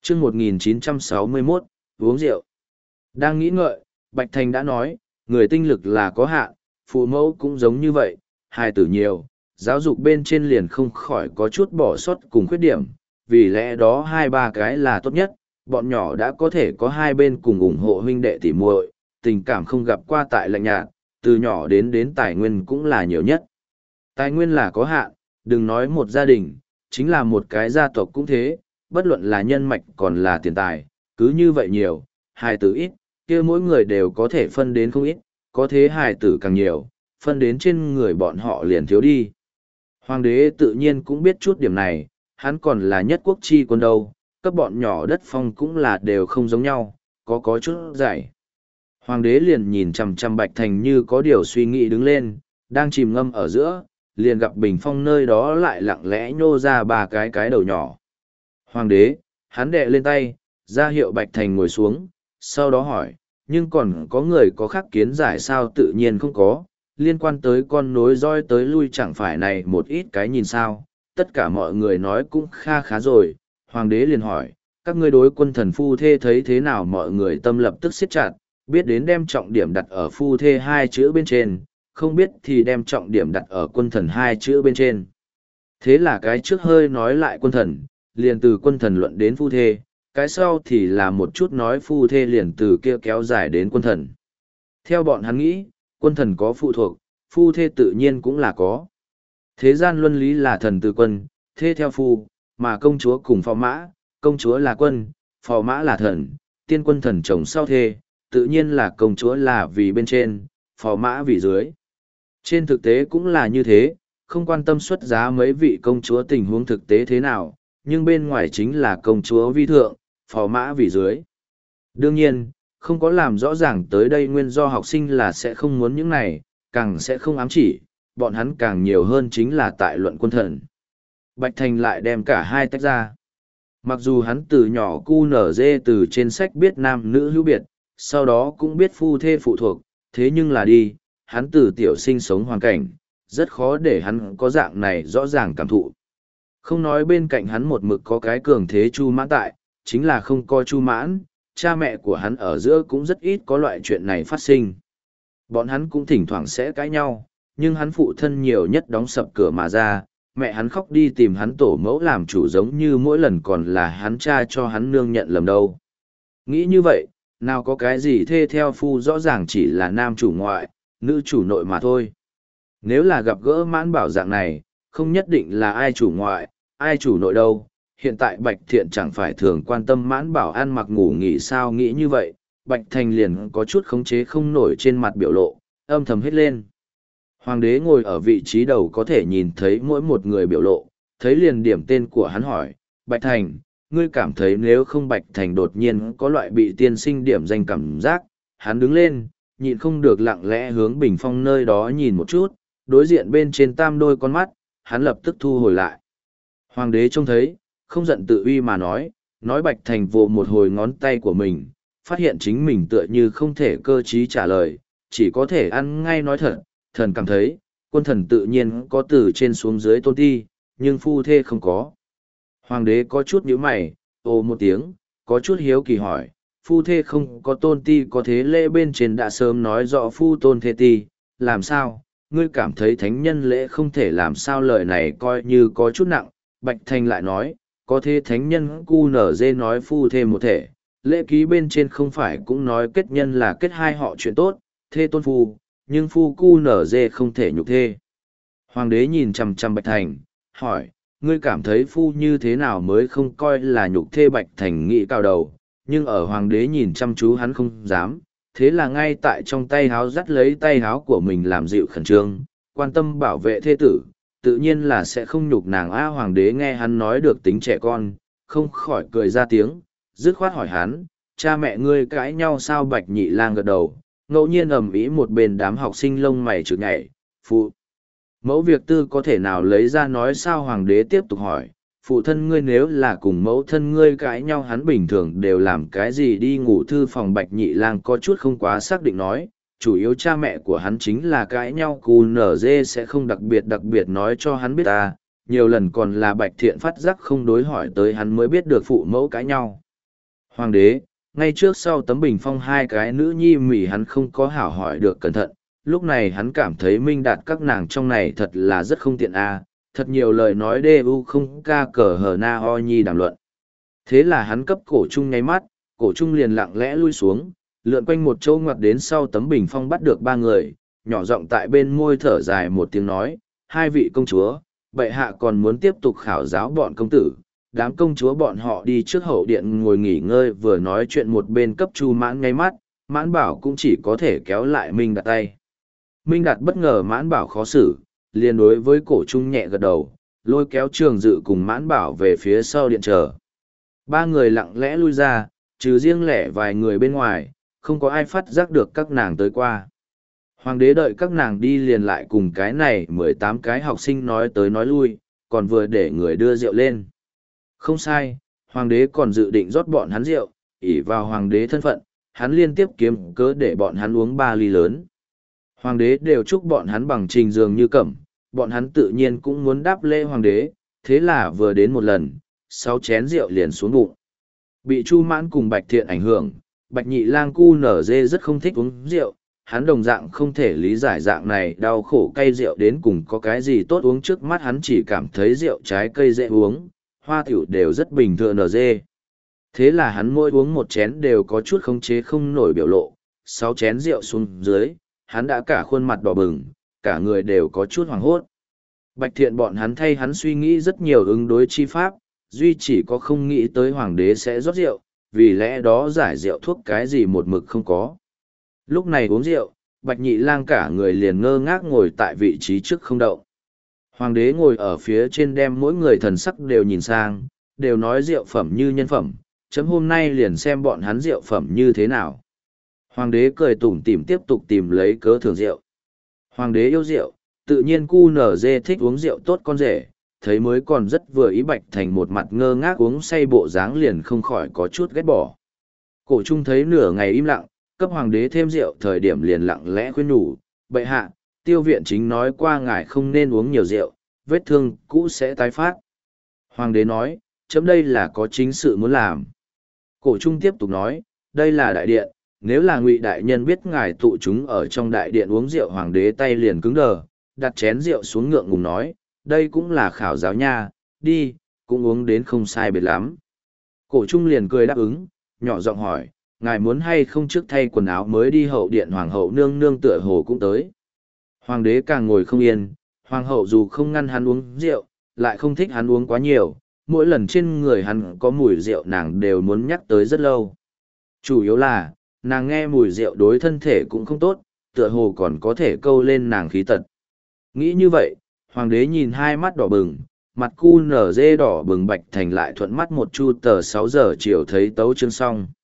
chương 1961, uống rượu. Đang nghĩ ngợi, Bạch Thành đã nói, người tinh lực là có hạn, phụ mẫu cũng giống như vậy, hài tử nhiều, giáo dục bên trên liền không khỏi có chút bỏ sót cùng khuyết điểm, vì lẽ đó hai ba cái là tốt nhất, bọn nhỏ đã có thể có hai bên cùng ủng hộ huynh đệ tỉ muội, tình cảm không gặp qua tại lạnh nhạt, từ nhỏ đến tài nguyên cũng là nhiều nhất. Tài nguyên là có hạn, đừng nói một gia đình, chính là một cái gia tộc cũng thế, bất luận là nhân mạch còn là tiền tài, cứ như vậy nhiều, hài tử ít, kia mỗi người đều có thể phân đến không ít, có thế hài tử càng nhiều, phân đến trên người bọn họ liền thiếu đi. Hoàng đế tự nhiên cũng biết chút điểm này, hắn còn là nhất quốc chi quân đâu, các bọn nhỏ đất phong cũng là đều không giống nhau, có chút giải. Hoàng đế liền nhìn chằm chằm Bạch Thành như có điều suy nghĩ đứng lên, đang chìm ngâm ở giữa, liền gặp bình phong nơi đó lại lặng lẽ nhô ra ba cái đầu nhỏ. Hoàng đế, hắn đệ lên tay, ra hiệu Bạch Thành ngồi xuống, sau đó hỏi, nhưng còn có người có khác kiến giải sao? Tự nhiên không có, liên quan tới con nối roi tới lui chẳng phải này một ít cái nhìn sao, tất cả mọi người nói cũng khá rồi. Hoàng đế liền hỏi, các ngươi đối quân thần phu thê thấy thế nào? Mọi người tâm lập tức siết chặt, biết đến đem trọng điểm đặt ở phu thê hai chữ bên trên, không biết thì đem trọng điểm đặt ở quân thần hai chữ bên trên. Thế là cái trước hơi nói lại quân thần, liền từ quân thần luận đến phu thê, cái sau thì là một chút nói phu thê liền từ kia kéo dài đến quân thần. Theo bọn hắn nghĩ, quân thần có phụ thuộc, phu thê tự nhiên cũng là có. Thế gian luân lý là thần từ quân, thê theo phu, mà công chúa cùng phò mã, công chúa là quân, phò mã là thần, tiên quân thần chồng sau thê, tự nhiên là công chúa là vì bên trên, phò mã vì dưới. Trên thực tế cũng là như thế, không quan tâm xuất giá mấy vị công chúa tình huống thực tế thế nào, nhưng bên ngoài chính là công chúa vi thượng, phò mã vì dưới. Đương nhiên, không có làm rõ ràng tới đây nguyên do học sinh là sẽ không muốn những này, càng sẽ không ám chỉ, bọn hắn càng nhiều hơn chính là tại luận quân thần. Bạch Thành lại đem cả hai tách ra. Mặc dù hắn từ nhỏ cu nở dê từ trên sách biết nam nữ hữu biệt, sau đó cũng biết phu thê phụ thuộc, thế nhưng là đi, hắn từ tiểu sinh sống hoàn cảnh, rất khó để hắn có dạng này rõ ràng cảm thụ. Không nói bên cạnh hắn một mực có cái cường thế Chu Mãn tại, chính là không có Chu Mãn, cha mẹ của hắn ở giữa cũng rất ít có loại chuyện này phát sinh. Bọn hắn cũng thỉnh thoảng sẽ cãi nhau, nhưng hắn phụ thân nhiều nhất đóng sập cửa mà ra, mẹ hắn khóc đi tìm hắn tổ mẫu làm chủ giống như mỗi lần còn là hắn cha cho hắn nương nhận lầm đâu. Nghĩ như vậy, nào có cái gì thê theo phu rõ ràng chỉ là nam chủ ngoại, nữ chủ nội mà thôi. Nếu là gặp gỡ Mãn Bảo dạng này, không nhất định là ai chủ ngoại, ai chủ nội đâu. Hiện tại Bạch Thiện chẳng phải thường quan tâm Mãn Bảo ăn mặc ngủ nghỉ sao? Nghĩ như vậy, Bạch Thành liền có chút khống chế không nổi trên mặt biểu lộ, âm thầm hết lên. Hoàng đế ngồi ở vị trí đầu có thể nhìn thấy mỗi một người biểu lộ, thấy liền điểm tên của hắn hỏi, Bạch Thành, ngươi cảm thấy nếu không Bạch Thành đột nhiên có loại bị tiên sinh điểm danh cảm giác, hắn đứng lên, nhịn không được lặng lẽ hướng bình phong nơi đó nhìn một chút, đối diện bên trên tam đôi con mắt, hắn lập tức thu hồi lại. Hoàng đế trông thấy, không giận tự uy mà nói Bạch Thành vồ một hồi ngón tay của mình, phát hiện chính mình tựa như không thể cơ trí trả lời, chỉ có thể ăn ngay nói thật, thần cảm thấy, quân thần tự nhiên có từ trên xuống dưới tôn ti, nhưng phu thê không có. Hoàng đế có chút nhíu mày, ồ một tiếng, có chút hiếu kỳ hỏi, phu thê không có tôn ti có thế lễ bên trên đã sớm nói rõ phu tôn thê ti, làm sao, ngươi cảm thấy thánh nhân lễ không thể làm sao? Lời này coi như có chút nặng, Bạch Thành lại nói, có thế thánh nhân cu nở dê nói phu thê một thể, lễ ký bên trên không phải cũng nói kết nhân là kết hai họ chuyện tốt, thê tôn phu, nhưng phu cu nở dê không thể nhục thê. Hoàng đế nhìn chằm chằm Bạch Thành, hỏi, ngươi cảm thấy phu như thế nào mới không coi là nhục thê? Bạch Thành nghĩ cao đầu, nhưng ở hoàng đế nhìn chăm chú hắn không dám, thế là ngay tại trong tay háo dắt lấy tay háo của mình làm dịu khẩn trương, quan tâm bảo vệ thê tử, tự nhiên là sẽ không nhục nàng. Hoàng đế nghe hắn nói được tính trẻ con, không khỏi cười ra tiếng, dứt khoát hỏi hắn, cha mẹ ngươi cãi nhau sao? Bạch Nhị Lang gật đầu, ngẫu nhiên ầm ĩ một bên đám học sinh lông mày trực nhảy, phụ mẫu việc tư có thể nào lấy ra nói sao? Hoàng đế tiếp tục hỏi, phụ thân ngươi nếu là cùng mẫu thân ngươi cãi nhau hắn bình thường đều làm cái gì? Đi ngủ thư phòng. Bạch Nhị Lang có chút không quá xác định nói, chủ yếu cha mẹ của hắn chính là cãi nhau, cù nở dê sẽ không đặc biệt nói cho hắn biết ta, nhiều lần còn là Bạch Thiện phát giác không đối hỏi tới hắn mới biết được phụ mẫu cãi nhau. Hoàng đế, ngay trước sau tấm bình phong hai cái nữ nhi mỉ hắn không có hảo hỏi được cẩn thận, lúc này hắn cảm thấy Minh Đạt các nàng trong này thật là rất không tiện a, thật nhiều lời nói đê u không ca cờ hờ na ho nhi đàm luận. Thế là hắn cấp cổ trung nháy mắt, cổ trung liền lặng lẽ lui xuống, lượn quanh một chỗ ngoặt đến sau tấm bình phong bắt được ba người, nhỏ giọng tại bên môi thở dài một tiếng nói, hai vị công chúa, bệ hạ còn muốn tiếp tục khảo giáo bọn công tử. Đám công chúa bọn họ đi trước hậu điện ngồi nghỉ ngơi vừa nói chuyện một bên cấp Chu Mãn ngay mắt, Mãn Bảo cũng chỉ có thể kéo lại Minh Đạt tay. Minh Đạt bất ngờ Mãn Bảo khó xử, liền đối với cổ trung nhẹ gật đầu, lôi kéo Trường Dự cùng Mãn Bảo về phía sau điện chờ. Ba người lặng lẽ lui ra, trừ riêng lẻ vài người bên ngoài, không có ai phát giác được các nàng tới qua. Hoàng đế đợi các nàng đi liền lại cùng cái này 18 cái học sinh nói tới nói lui, còn vừa để người đưa rượu lên. Không sai, hoàng đế còn dự định rót bọn hắn rượu, ỷ vào hoàng đế thân phận, hắn liên tiếp kiếm cớ để bọn hắn uống 3 ly lớn. Hoàng đế đều chúc bọn hắn bằng trình dường như cẩm, bọn hắn tự nhiên cũng muốn đáp lễ hoàng đế, thế là vừa đến một lần, 6 chén rượu liền xuống bụng. Bị Chu Mãn cùng Bạch Thiện ảnh hưởng, Bạch Nhị Lang cu nở dê rất không thích uống rượu, hắn đồng dạng không thể lý giải dạng này đau khổ cay rượu đến cùng có cái gì tốt uống, trước mắt hắn chỉ cảm thấy rượu trái cây dễ uống, hoa tiểu đều rất bình thường nở dê. Thế là hắn mỗi uống một chén đều có chút khống chế không nổi biểu lộ, 6 chén rượu xuống dưới, hắn đã cả khuôn mặt đỏ bừng, cả người đều có chút hoảng hốt. Bạch Thiện bọn hắn thay hắn suy nghĩ rất nhiều ứng đối chi pháp, duy chỉ có không nghĩ tới hoàng đế sẽ rót rượu, vì lẽ đó giải rượu thuốc cái gì một mực không có. Lúc này uống rượu, Bạch Nhị Lang cả người liền ngơ ngác ngồi tại vị trí trước không động. Hoàng đế ngồi ở phía trên đem mỗi người thần sắc đều nhìn sang, đều nói rượu phẩm như nhân phẩm, chấm hôm nay liền xem bọn hắn rượu phẩm như thế nào. Hoàng đế cười tủm tỉm tiếp tục tìm lấy cớ thưởng rượu. Hoàng đế yêu rượu, tự nhiên cu nở dê thích uống rượu tốt con rể, thấy mới còn rất vừa ý Bạch Thành một mặt ngơ ngác uống say bộ dáng liền không khỏi có chút ghét bỏ. Cổ trung thấy nửa ngày im lặng, cấp hoàng đế thêm rượu thời điểm liền lặng lẽ khuyên nhủ, bệ hạ, tiêu viện chính nói qua ngài không nên uống nhiều rượu, vết thương cũ sẽ tái phát. Hoàng đế nói, chấm đây là có chính sự muốn làm. Cổ trung tiếp tục nói, đây là đại điện, nếu là Ngụy đại nhân biết ngài tụ chúng ở trong đại điện uống rượu, hoàng đế tay liền cứng đờ, đặt chén rượu xuống ngượng ngùng nói, đây cũng là khảo giáo nha, đi, cũng uống đến không sai biệt lắm. Cổ trung liền cười đáp ứng, nhỏ giọng hỏi, ngài muốn hay không trước thay quần áo mới đi hậu điện, hoàng hậu nương nương tựa hồ cũng tới. Hoàng đế càng ngồi không yên, hoàng hậu dù không ngăn hắn uống rượu, lại không thích hắn uống quá nhiều, mỗi lần trên người hắn có mùi rượu nàng đều muốn nhắc tới rất lâu. Chủ yếu là, nàng nghe mùi rượu đối thân thể cũng không tốt, tựa hồ còn có thể câu lên nàng khí tật. Nghĩ như vậy, hoàng đế nhìn hai mắt đỏ bừng, mặt cu nở dê đỏ bừng. Bạch Thành lại thuận mắt một chu tờ 6 giờ chiều thấy tấu chương xong.